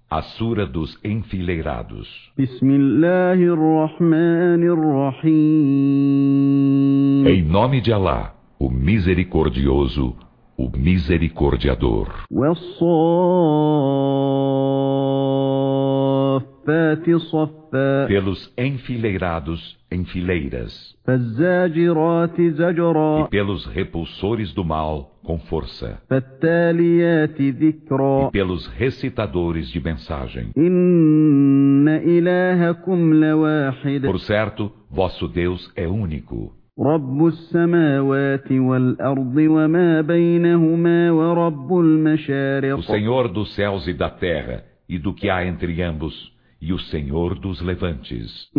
A Sura dos Enfileirados. Em nome de Alá, o Misericordioso, o Misericordiador. Pelos enfileirados em fileiras. E pelos repulsores do mal com força. E pelos recitadores de mensagem. Por certo, vosso Deus é único. O Senhor dos céus e da terra, e do que há entre ambos, e o Senhor dos levantes.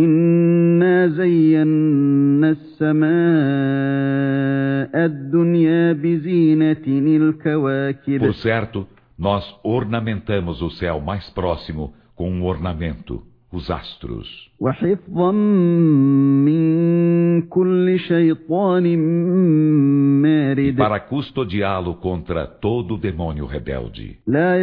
Por certo, nós ornamentamos o céu mais próximo com um ornamento, os astros. E para custodiá-lo contra todo demônio rebelde.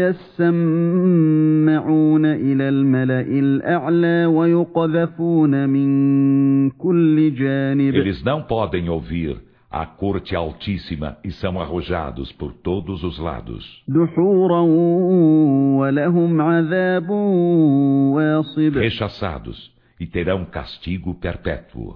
Eles não podem ouvir a corte altíssima e são arrojados por todos os lados. Rechaçados, e terão castigo perpétuo.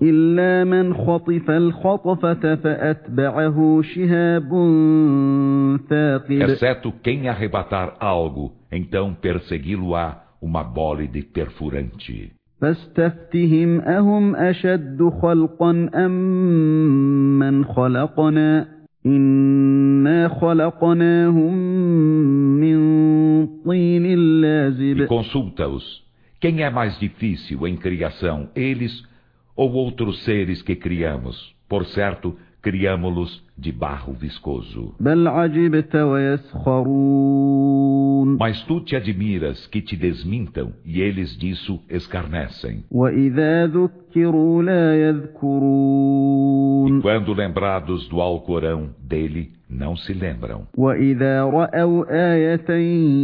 Exceto quem arrebatar algo, então persegui-lo-á uma bólide perfurante. فاستفتهم أهم أشد خلقا أم من خلقنا إنا خلقناهم من طين لازب. E consulta-os, quem é mais difícil em criação, eles ou outros seres que criamos? Por certo, criamo-los de barro viscoso. بل عجبت ويسخرون. Mas tu te admiras que te desmintam, e eles disso escarnecem. وإذا ذكروا لا يذكرون. E quando lembrados do Alcorão dele, não se lembram. وإذا رأوا آية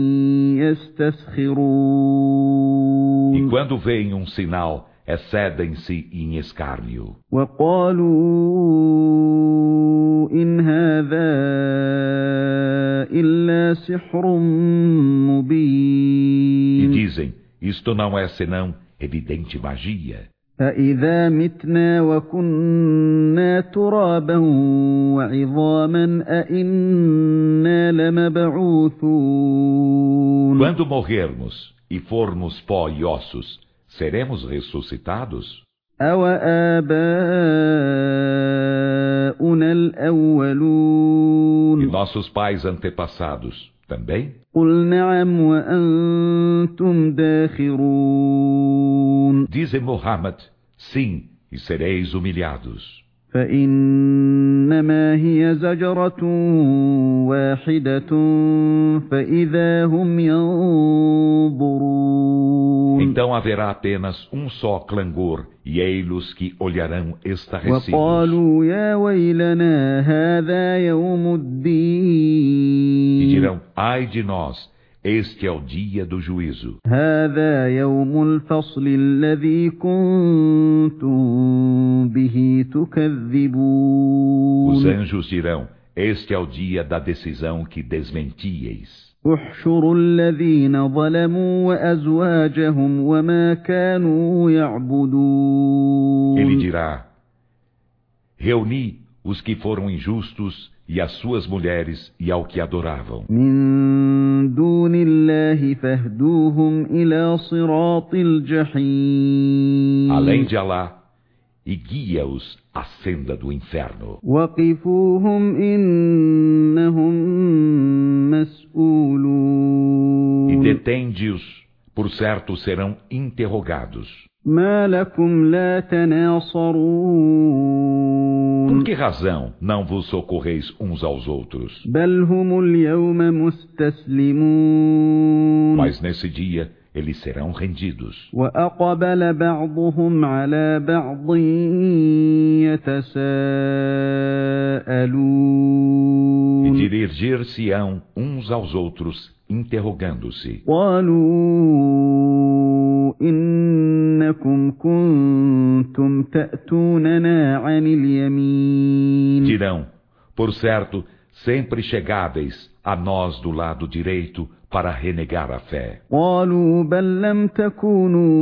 يستسخرون. E quando veem um sinal, excedem-se em escárnio. وقالوا إن هذا إلا سحر مبين. E dizem, isto não é senão evidente magia. أإذا متنا وكنا ترابا وعظاما أإنا لمبعوثون. Quando morrermos e formos pó e ossos, seremos ressuscitados? أَوَآبَاؤُنَا الْأَوَّلُونَ. E nossos pais antepassados também? قُلْ نَعَمْ وَأَنْتُمْ دَاخِرُونَ. Dize Muhammad, sim, e sereis humilhados. فَإِنَّمَا هِيَ زَجْرَةٌ وَاحِدَةٌ فَإِذَا هُمْ يَنظُرُونَ. Então haverá apenas um só clangor, e ei-los que olharão estarrecidos. وَقَالُوا يَا وَيْلَنَا هَذَا يَوْمُ الدِّينِ. E dirão, ai de nós, este é o dia do juízo. هَذَا يَوْمُ الْفَصْلِ الَّذِي كُنْتُمْ بِهِ تُكَذِّبُونَ. Os anjos dirão, este é o dia da decisão que desmentieis. احشروا الذين ظلموا وأزواجهم وما كانوا يعبدون. Ele dirá, reuni os que foram injustos e as suas mulheres e ao que adoravam. من دون الله فاهدوهم إلى صراط الجحيم. Além de Alá, e guia-os à senda do inferno. وقفوهم إنهم مسؤولون. E detende-os, por certo serão interrogados. ما لكم لا تناصرون. Por que razão não vos socorreis uns aos outros? بل هم اليوم مستسلمون. Mas nesse dia eles serão rendidos. وأقبل بعضهم على بعض يتساءلون. E dirigir-se-ão uns aos outros, interrogando-se. قالوا إنكم كنتم تأتوننا عن اليمين Dirão, por certo, sempre chegáveis a nós do lado direito para renegar a fé. قالوا بل لم تكونوا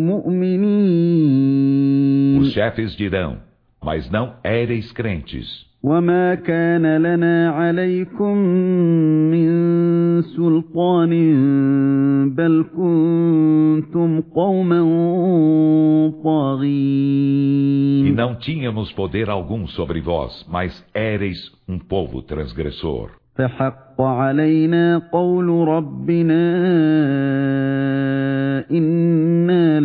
مؤمنين Os chefes dirão, mas não éreis crentes. وما كان لنا عليكم من سلطان بل كنتم قوما E طاغين não tínhamos poder algum sobre vós, mas éreis um povo transgressor. فحق علينا قول ربنا إنا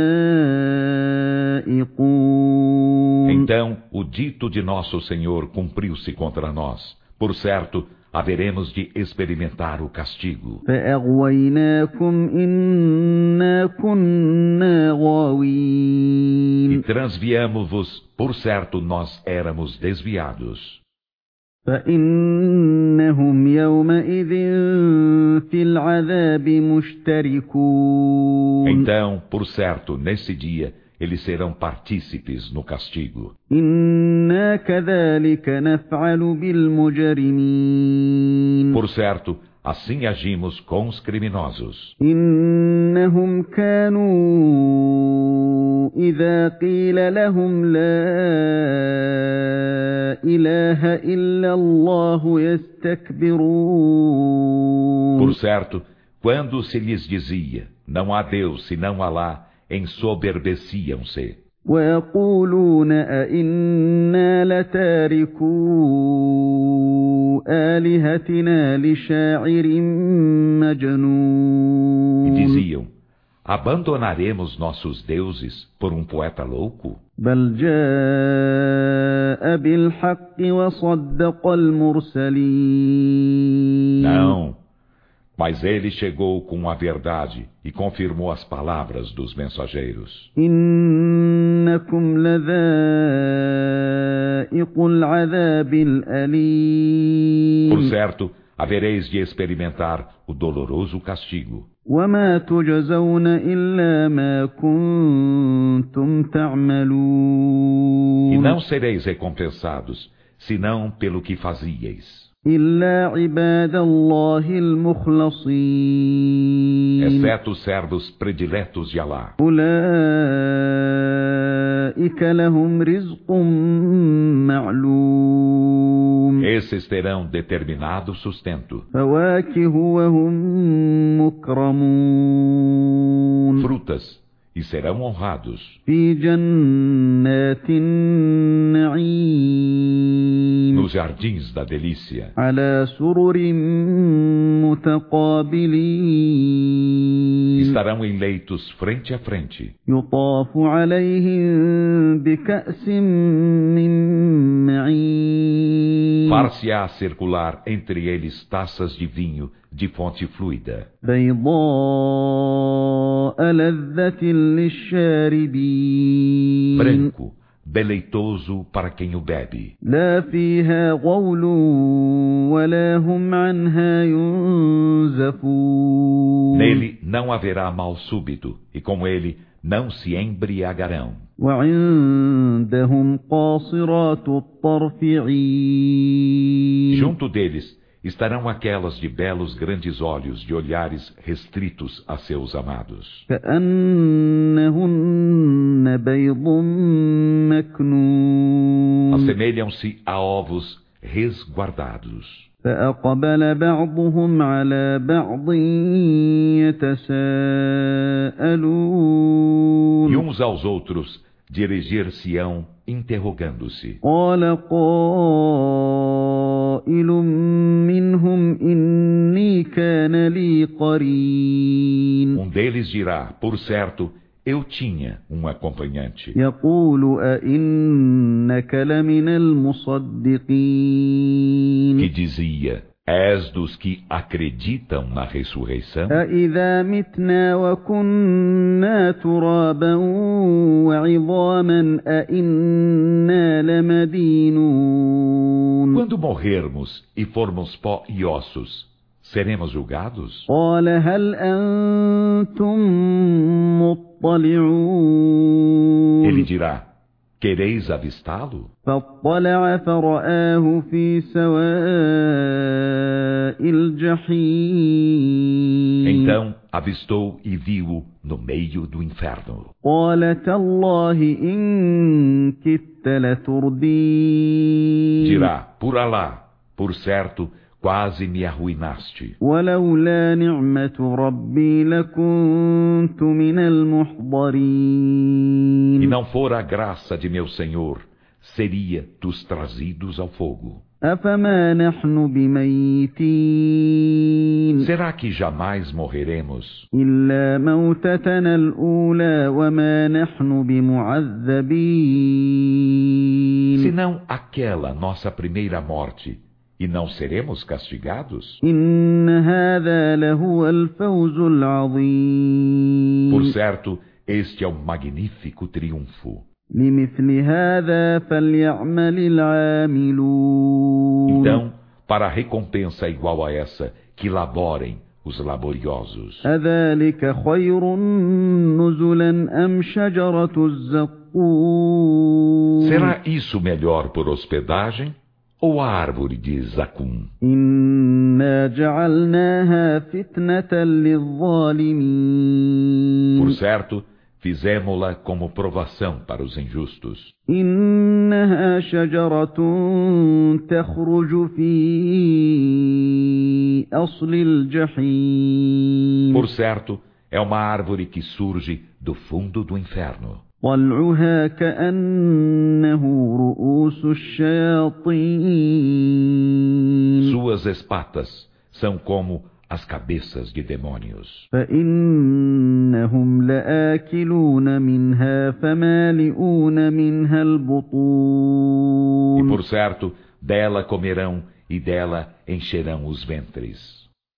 لذائقون Então, o dito de nosso Senhor cumpriu-se contra nós. Por certo, haveremos de experimentar o castigo. فأغويناكم إنا كنا E غاوين transviamo-vos, por certo, nós éramos desviados. فإنهم يومئذ في العذاب مشتركون Então, por certo, nesse dia, eles serão partícipes no castigo. إنا كذلك نفعل بالمجرمين Por certo, assim agimos com os criminosos. إنهم كانوا إذا قيل لهم لا إله إلا الله يستكبرون Por certo, quando se lhes dizia, não há Deus senão Alá, ensoberbeciam-se. ويقولون أئنا لتاركو آلهتنا لشاعر E مجنون diziam, abandonaremos nossos deuses por um poeta louco? بل جاء بالحق وصدق المرسلين Não, mas ele chegou com a verdade e confirmou as palavras dos mensageiros. إنكم لذائق العذاب الأليم Por certo, havereis de experimentar o doloroso castigo. وما تجزون إلا ما كنتم E تعملون não sereis recompensados, senão pelo que fazíeis. إلا عباد الله المخلصين Exceto os servos prediletos de Alá. أولئك لهم رزق معلوم Esses terão determinado sustento, فواكه وهم مكرمون frutas, e serão honrados في جنات النعيم nos jardins da delícia, على سرر متقابلين estarão em leitos frente a frente, يطاف عليهم بكأس من معين far-se-á circular entre eles taças de vinho de fonte fluida, بيضاء لذة للشاربين branco, deleitoso para quem o bebe. لا فيها غول ولا هم عنها ينزفون Nele não haverá mal súbito, e com ele não se embriagarão. وعندهم قاصرات الطرف عين Junto deles estarão aquelas de belos grandes olhos de olhares restritos a seus amados. كأنهن بيض مكنون Assemelham-se a ovos resguardados. فأقبل بعضهم على بعض يتساءلون E uns aos outros dirigir-se-ão interrogando-se. قال قائل منهم إني كان لي قرين Deles dirá, por certo, eu tinha um acompanhante. يقول أئنك لمن Que المصدقين dizia, És dos que acreditam na ressurreição? أَإِذَا مِتْنَا وَكُنَّا تُرَابًا وَعِظَامًا أَإِنَّا لَمَدِينُونَ Quando morrermos e formos pó e ossos, seremos julgados? قَالَ هَلْ أَنْتُمْ مُطَّلِعُونَ Ele dirá: quereis avistá-lo? فاطلع فرآه في سواء الجحيم Então avistou e viu-o no meio do inferno. قال تالله إن كدت لتردين Dirá: por Alá, por certo, quase me arruinaste. ولولا نعمة ربي لكنت من E المحضرين não fora a graça de meu Senhor, seria dos trazidos ao fogo. أفما نحن بميتين Será que jamais morreremos? إلا موتتنا الأولى وما نحن بمعذبين Senão aquela nossa primeira morte, e não seremos castigados? إن هذا لهو الفوز Por العظيم certo, este é um magnífico triunfo. لمثل هذا فليعمل العاملون Então, para a recompensa igual a essa, que laborem os laboriosos. أذلك خير نزلا أم شجرة الزقوم Será isso melhor por hospedagem ou a árvore de Zacum? إنا جعلناها فتنة للظالمين Por certo, fizemo-la como provação para os injustos. إنها شجرة تخرج في أصل الجحيم Por certo, é uma árvore que surge do fundo do inferno. طلعها كأنه رؤوس الشياطين Suas espatas são como as cabeças de demônios. فإنهم لآكلون منها فمالئون منها E البطون por certo, dela comerão e dela encherão os ventres.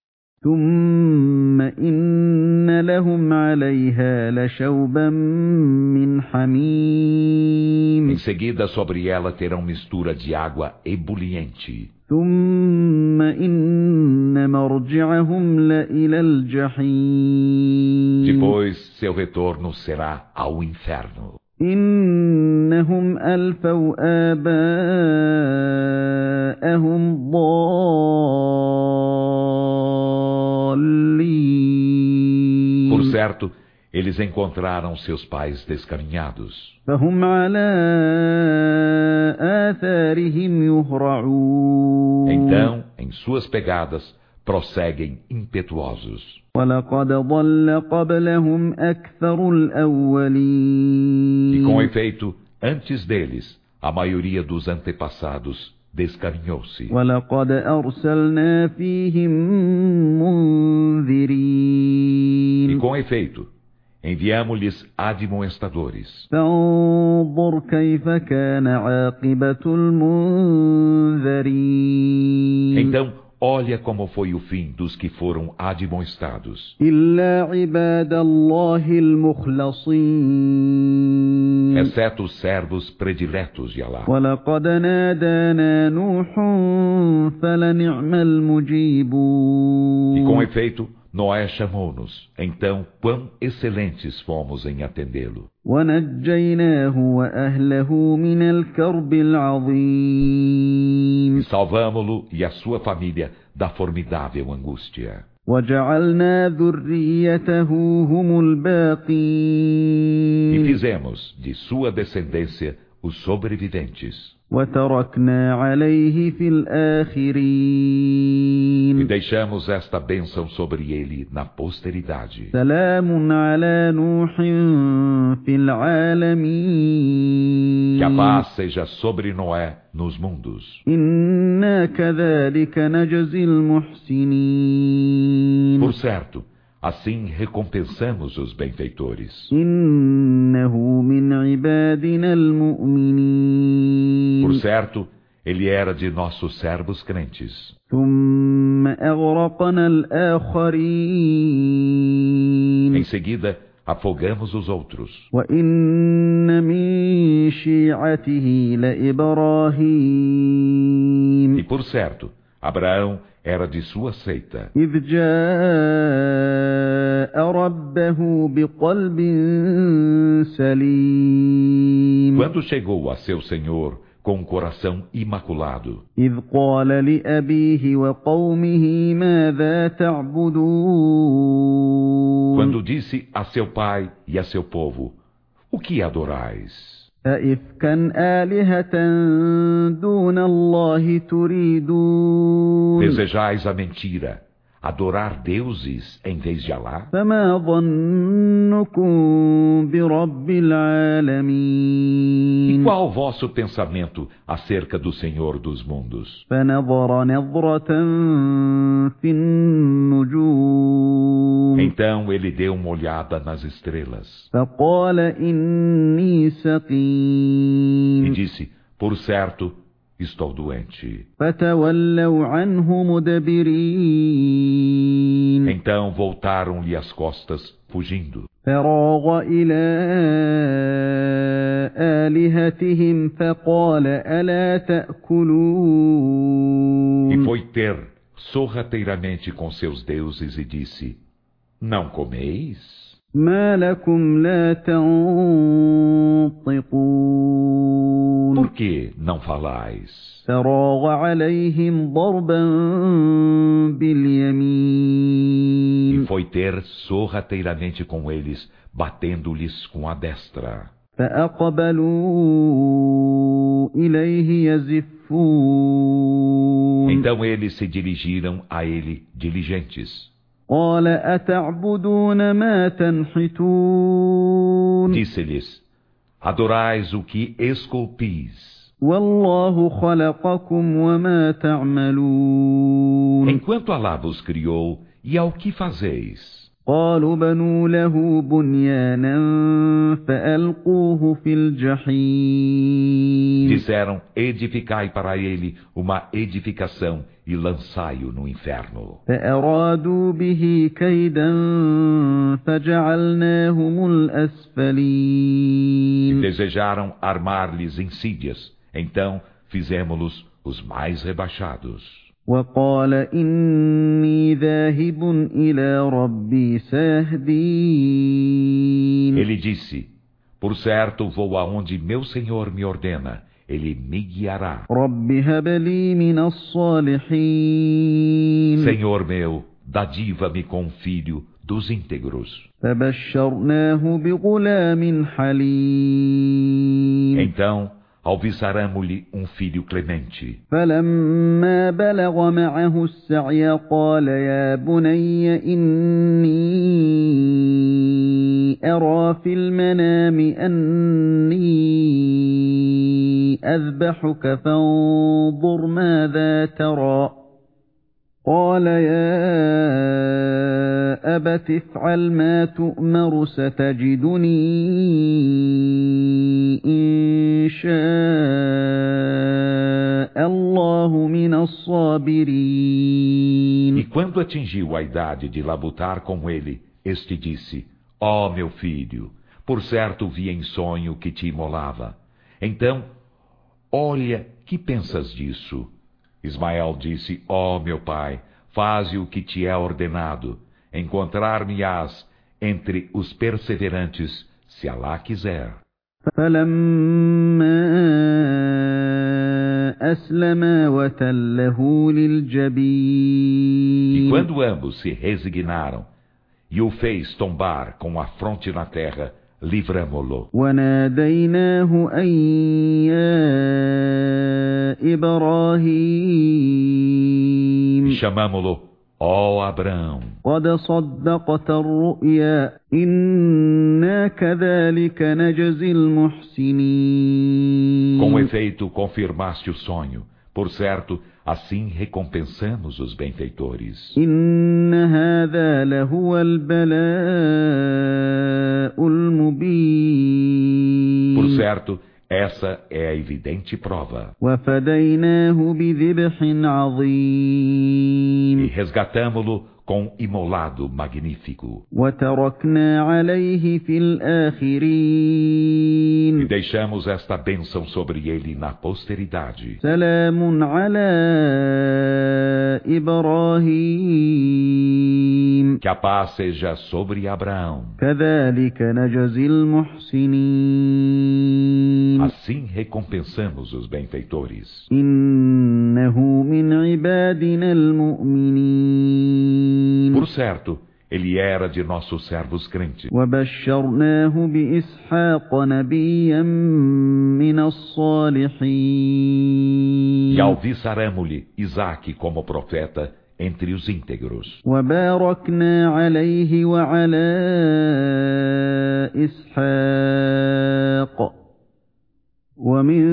ثم إن لهم عليها لشوبا من Em حميم seguida, sobre ela terão mistura de água ebuliente. ثم إن مرجعهم لإلى الجحيم Depois, seu retorno será ao inferno. إنهم ألفوا آباءهم ضالين Por certo, eles encontraram seus pais descaminhados. فهم على آثارهم يهرعون Então, em suas pegadas, prosseguem impetuosos. ولقد ضل قبلهم أكثر E الأولين com efeito, antes deles, a maioria dos antepassados descaminhou-se. ولقد أرسلنا فيهم E منذرين com efeito, enviamo-lhes admoestadores. فانظر كيف كان عاقبة المنذرين Então, olha como foi o fim dos que foram admoestados. إلا عباد الله المخلصين Exceto os servos prediletos de Alá. ولقد نادانا نوح فلنعم E المجيبون com efeito, Noé chamou-nos. Então, quão excelentes fomos em atendê-lo. ونجيناه وأهله من الكرب العظيم E salvamo-lo e a sua família da formidável angústia. وجعلنا ذريته هم E الباقين fizemos de sua descendência os sobreviventes. وتركنا عليه في E الآخرين deixamos esta bênção sobre ele na posteridade. سلام على نوح في العالمين Que a paz seja sobre Noé nos mundos. إنا كذلك نجزي المحسنين Por certo, assim recompensamos os benfeitores. إنه من عبادنا المؤمنين Por certo, ele era de nossos servos crentes. ثم ثم أغرقنا الآخرين Em seguida, afogamos os outros. وإن من شيعته E لإبراهيم por certo, Abraão era de sua seita, إذ جاء ربه بقلب سليم quando chegou a seu Senhor com um coração imaculado, إذ قال لأبيه وقومه ماذا تعبدون quando disse a seu pai e a seu povo: O que adorais? أئفكا آلهة دون الله تريدون Desejais a mentira, adorar deuses em vez de Alá? فما ظنكم برب E العالمين qual o vosso pensamento acerca do Senhor dos mundos? فنظر نظرة في النجوم Então ele deu uma olhada nas estrelas فقال إني e سقيم disse: Por certo, estou doente. فتولوا عنه مدبرين Então voltaram-lhe as costas, fugindo. فراغ إلى آلهتهم فقال ألا E تأكلون foi ter sorrateiramente com seus deuses e disse: Não comeis? ما لكم لا تنطقون Por que não falais? فراغ عليهم ضربا E باليمين foi ter sorrateiramente com eles, batendo-lhes com a destra. فأقبلوا إليه يزفون Então eles se dirigiram a ele diligentes. قال أتعبدون ما تنحتون Disse-lhes: Adorais o que esculpis, والله خلقكم وما تعملون enquanto Alá vos criou, e ao que fazeis? قالوا بنوا له بنيانا فألقوه في الجحيم Disseram: Edificai para ele uma edificação e lançai-o no inferno. فأرادوا به كيدا فجعلناهم E الأسفلين desejaram armar-lhes insídias, então fizemos-los os mais rebaixados. وقال إني ذاهب إلى ربي سيهدين Ele disse: Por certo vou aonde meu Senhor me ordena, ele me guiará. رب هب لي من الصالحين Senhor meu, dadiva-me com um filho dos íntegros. فبشرناه بغلام حليم Então alviçaramo-lhe um filho clemente. فلما بلغ معه السعي قال يا بني إني أرى في المنام أني أذبحك فانظر ماذا ترى قال يا أبت افعل ما تؤمر ستجدني إن شاء الله من الصابرين E quando atingiu a idade de labutar com ele, este disse: Ó meu filho, por certo vi em sonho que te imolava. Então, olha, que pensas disso? Ismael disse: Ó meu pai, faze o que te é ordenado. Encontrar-me-ás entre os perseverantes, se Alá quiser. فلما أسلما وتله E للجبين quando ambos se resignaram e o fez tombar com a fronte na terra, livramo-lo. وناديناه أن يا E إبراهيم chamamo-lo: Ó Abrão, قد صدقت الرؤيا إنا كذلك نجزي المحسنين com efeito confirmaste o sonho. Por certo, assim recompensamos os benfeitores. إن هذا لهو البلاء المبين Por certo, Essa é a evidente prova. وفديناه بذبح E عظيم resgatamo-lo com imolado magnífico. وتركنا عليه في E الآخرين deixamos esta bênção sobre ele na posteridade. سلام على إبراهيم Que a paz seja sobre Abraão. كذلك نجزي المحسنين Assim recompensamos os benfeitores. إنه من عبادنا المؤمنين Por certo, ele era de nossos servos crentes. وبشرناه بإسحاق نبيا من الصالحين E alviçaramo-lhe Isaque como profeta entre os íntegros. وباركنا عليه وعلى إسحاق ومن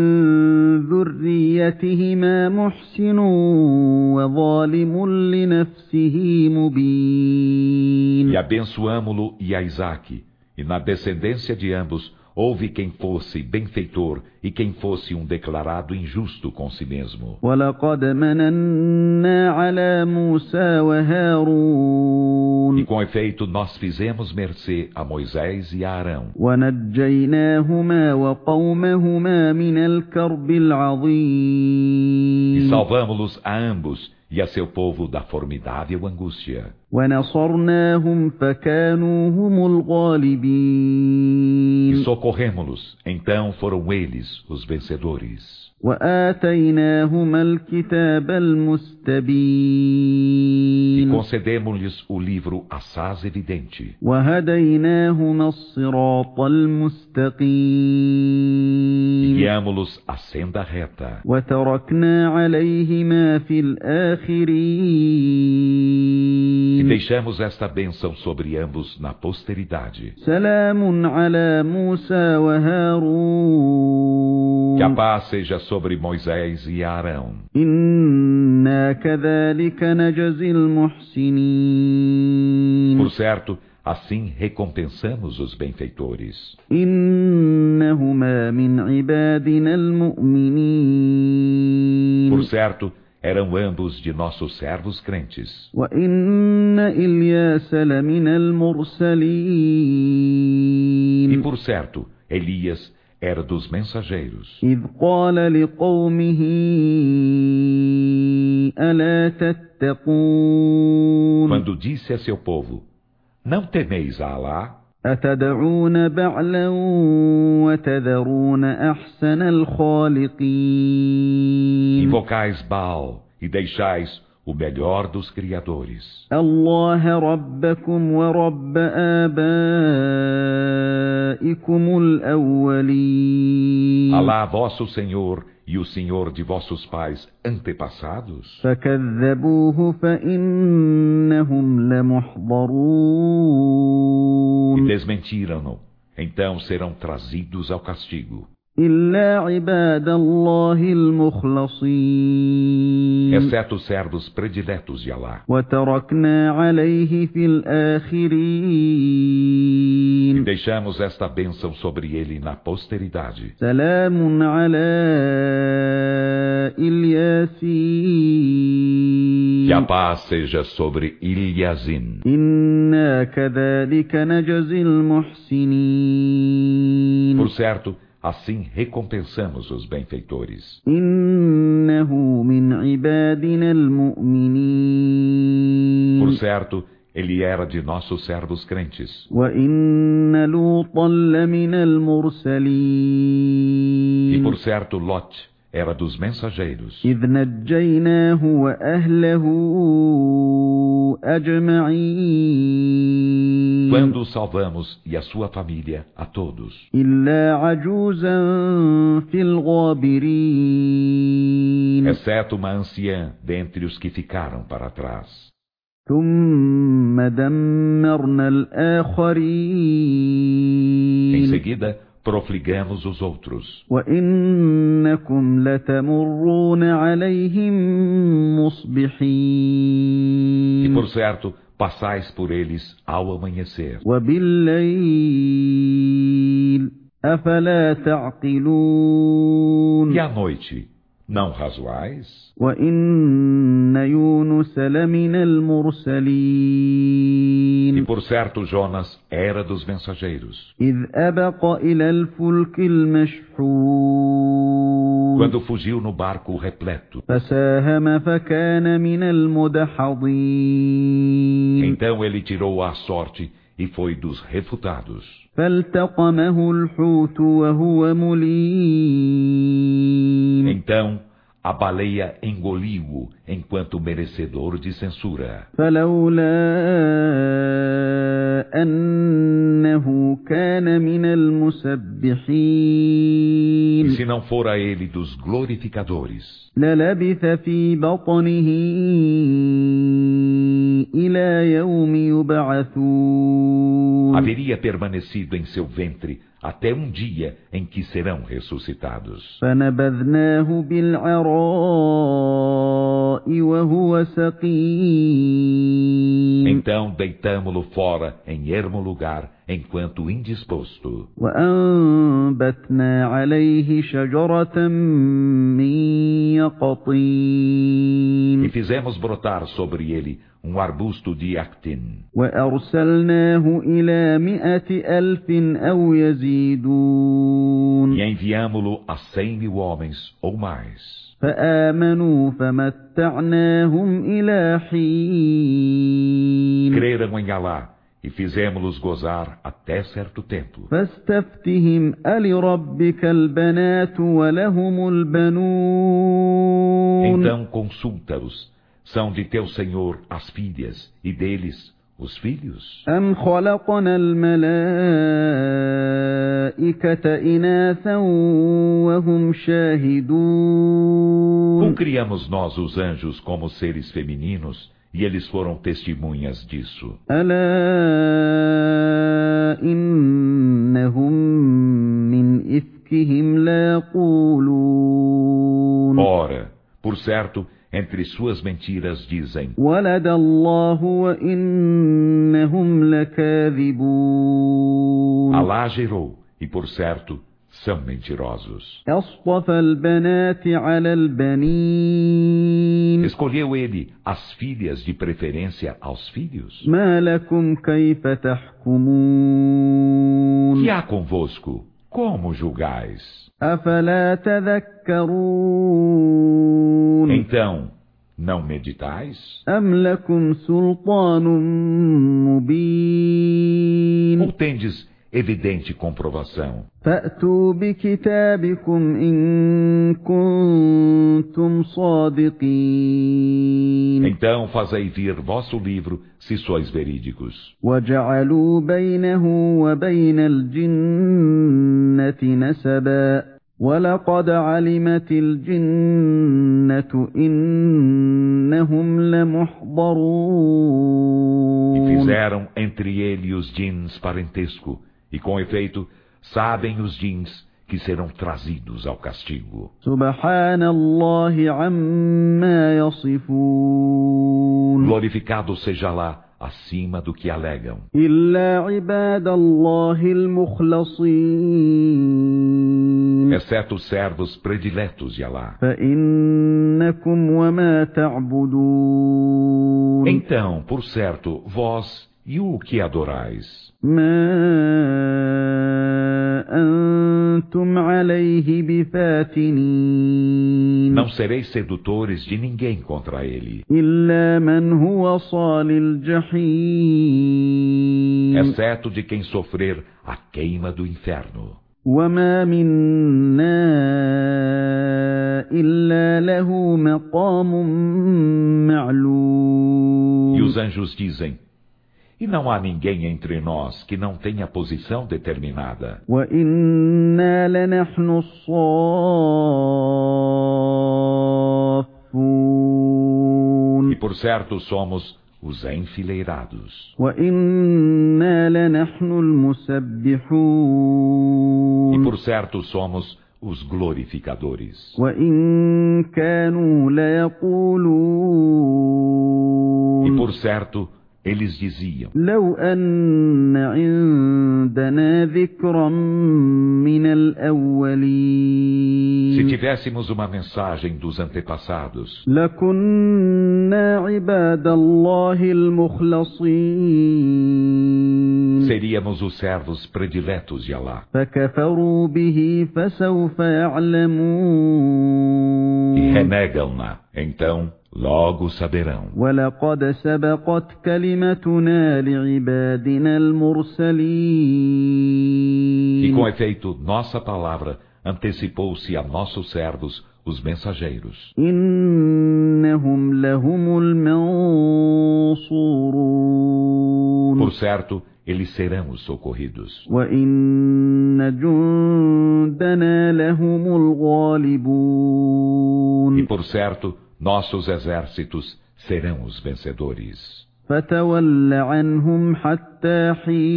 ذريتهما محسن وظالم لنفسه مبين E abençoamo-lo e a Isaque, e na descendência de ambos houve quem fosse benfeitor e quem fosse um declarado injusto com si mesmo. ولقد مننا على موسى E وهارون com efeito nós fizemos mercê a Moisés e a Arão, ونجيناهما وقومهما من الكرب e العظيم salvamo-los a ambos e a seu povo da formidável angústia. ونصرناهم فكانوا هم E الغالبين socorremo-los, então foram eles os vencedores. وآتيناهما الكتاب E المستبين concedemos-lhes o livro assaz evidente. وهديناهما الصراط E المستقيم guiamo-los à senda reta. وتركنا عليهما في E الآخرين deixamos esta bênção sobre ambos na posteridade. سلام على موسى وهارون Que a paz seja sobre Moisés e Arão. إنا كذلك نجزي المحسنين Por certo, assim recompensamos os benfeitores. إنهما من عبادنا المؤمنين Por certo, eram ambos de nossos servos crentes. وإن إلياس لمن E المرسلين por certo, Elias era dos mensageiros. إذ قال لقومه ألا تتقون Quando disse a seu povo: Não temeis a Alá, أتدعون بعلا وتذرون أحسن الخالقين invocais Baal e deixais o melhor dos criadores. الله ربكم ورب آبائكم الأولين Alá, vosso Senhor, e o Senhor de vossos pais antepassados? فكذبوه فإنهم E لمحضرون desmentiram-no, então serão trazidos ao castigo. إلا عباد الله المخلصين Exceto os servos prediletos de Alá. وتركنا عليه في E الآخرين deixamos esta bênção sobre ele na posteridade. سلام على الياسين Que a paz seja sobre Ilhazim. إنا كذلك نجزي المحسنين Por certo, assim recompensamos os benfeitores. إنه من عبادنا المؤمنين Por certo, ele era de nossos servos crentes. وإن لوطا لمن E المرسلين por certo, Lot era dos mensageiros. إذ نجيناه وأهله أجمعين Quando o salvamos e a sua família, a todos. إلا عجوزا في الغابرين Exceto uma anciã dentre os que ficaram para trás. ثم دمرنا Em الآخرين seguida, profligamos os outros. وإنكم لتمرون عليهم E مصبحين por certo, passais por eles ao amanhecer. وبالليل أفلا تعقلون E à noite, não razoais? وإن يونس لمن E المرسلين por certo Jonas era dos mensageiros, إذ أبق إلى الفلك المشحون quando fugiu no barco repleto. فساهم فكان من المدحضين Então ele tirou a sorte e foi dos refutados. فالتقمه الحوت وهو مليم Então a baleia engoliu-o enquanto merecedor de censura. فلولا أنه كان من E المسبحين se não fora ele dos glorificadores, للبث في بطنه إلى يوم يبعثون haveria permanecido em seu ventre até um dia em que serão ressuscitados. فنبذناه بالعراء وهو سقيم Então deitamo-lo fora em ermo lugar, enquanto indisposto. وأنبتنا عليه شجرة من E يقطين fizemos brotar sobre ele arbusto de actin. وأرسلناه إلى 100,000 أو يزيدون E enviamo-lo a 100.000 homens ou mais. فآمنوا فمتعناهم إلى حين Creram em Alá e fizemos-los gozar até certo tempo. فاستفتهم ألربك البنات ولهم البنون Então consulta-os. São de teu Senhor as filhas, e deles os filhos? أم خلقنا الملائكة إناثا وهم Ou شاهدون criamos nós os anjos como seres femininos, e eles foram testemunhas disso? ألا إنهم من إفكهم ليقولون Ora, por certo, entre suas mentiras dizem: ولد الله وإنهم لكاذبون Alá gerou, e por certo, são mentirosos. أصطفى البنات على البنين Escolheu ele as filhas de preferência aos filhos? ما لكم كيف تحكمون Que há convosco? Como julgais? أفلا تذكرون Então, não meditais? أم لكم سلطان مبين Ou tendes evidente comprovação? فأتوا بكتابكم إن كنتم صادقين Então fazei vir vosso livro, se sois verídicos. وجعلوا بينه وبين الجنة نسبا ولقد علمت الجنة إنهم E لمحضرون fizeram entre ele e os jins parentesco, e com efeito, sabem os jins que serão trazidos ao castigo. سبحان الله عما يصفون Glorificado seja lá, acima do que alegam. إلا عباد الله المخلصين Exceto os servos prediletos de Alá. فإنكم وما تعبدون Então, por certo, vós e o que adorais? ما أنتم عليه بفاتنين Não sereis sedutores de ninguém contra ele, إلا من هو صال الجحيم exceto de quem sofrer a queima do inferno. وما منا إلا له مقام معلوم E os anjos dizem: e não há ninguém entre nós que não tenha posição determinada. وإنا لنحن الصافون E por certo somos os enfileirados. وإنا لنحن E المسبحون por certo somos os glorificadores. وإن كانوا ليقولون E por certo eles diziam: لو أن عندنا ذكرا من الأولين Se tivéssemos uma mensagem dos antepassados, لكنا عباد الله المخلصين seríamos os servos prediletos de Allah. فكفروا به فسوف E يعلمون renegam-na, então logo saberão. ولقد سبقت كلمتنا لعبادنا E المرسلين com efeito, nossa palavra antecipou-se a nossos servos, os mensageiros. إنهم لهم المنصورون Por certo, eles serão os socorridos. وإن جندنا لهم E الغالبون por certo, nossos exércitos serão os vencedores. فتول عنهم حتى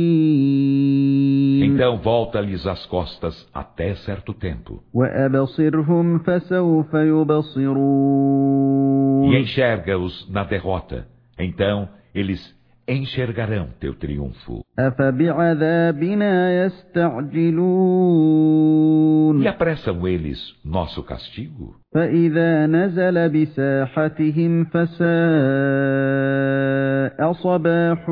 حين Então volta-lhes as costas até certo tempo. وأبصرهم فسوف يبصرون E enxerga-os na derrota. Então eles enxergarão teu triunfo. أفبعذابنا يستعجلون E apressam eles nosso castigo? فإذا نزل بساحتهم فساء صباح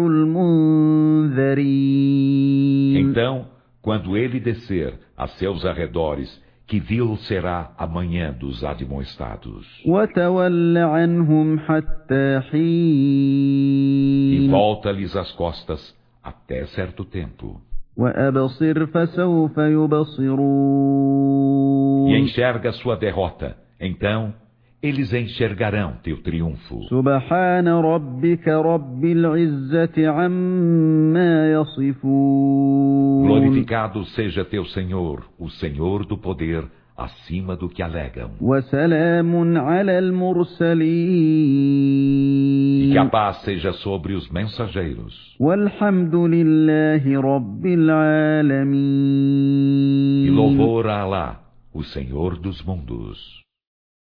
المنذرين Então, quando ele descer a seus arredores, que vil será a manhã dos admoestados. وتول عنهم حتى E حين volta-lhes as costas até certo tempo. وأبصر فسوف يبصرون E enxerga sua derrota. Então, eles enxergarão teu triunfo. سبحان ربك رب العزة عما يصفون Glorificado seja teu Senhor, o Senhor do poder, acima do que alegam. وسلام على E المرسلين que a paz seja sobre os mensageiros. والحمد لله رب E العالمين louvor a Alá, o Senhor dos mundos.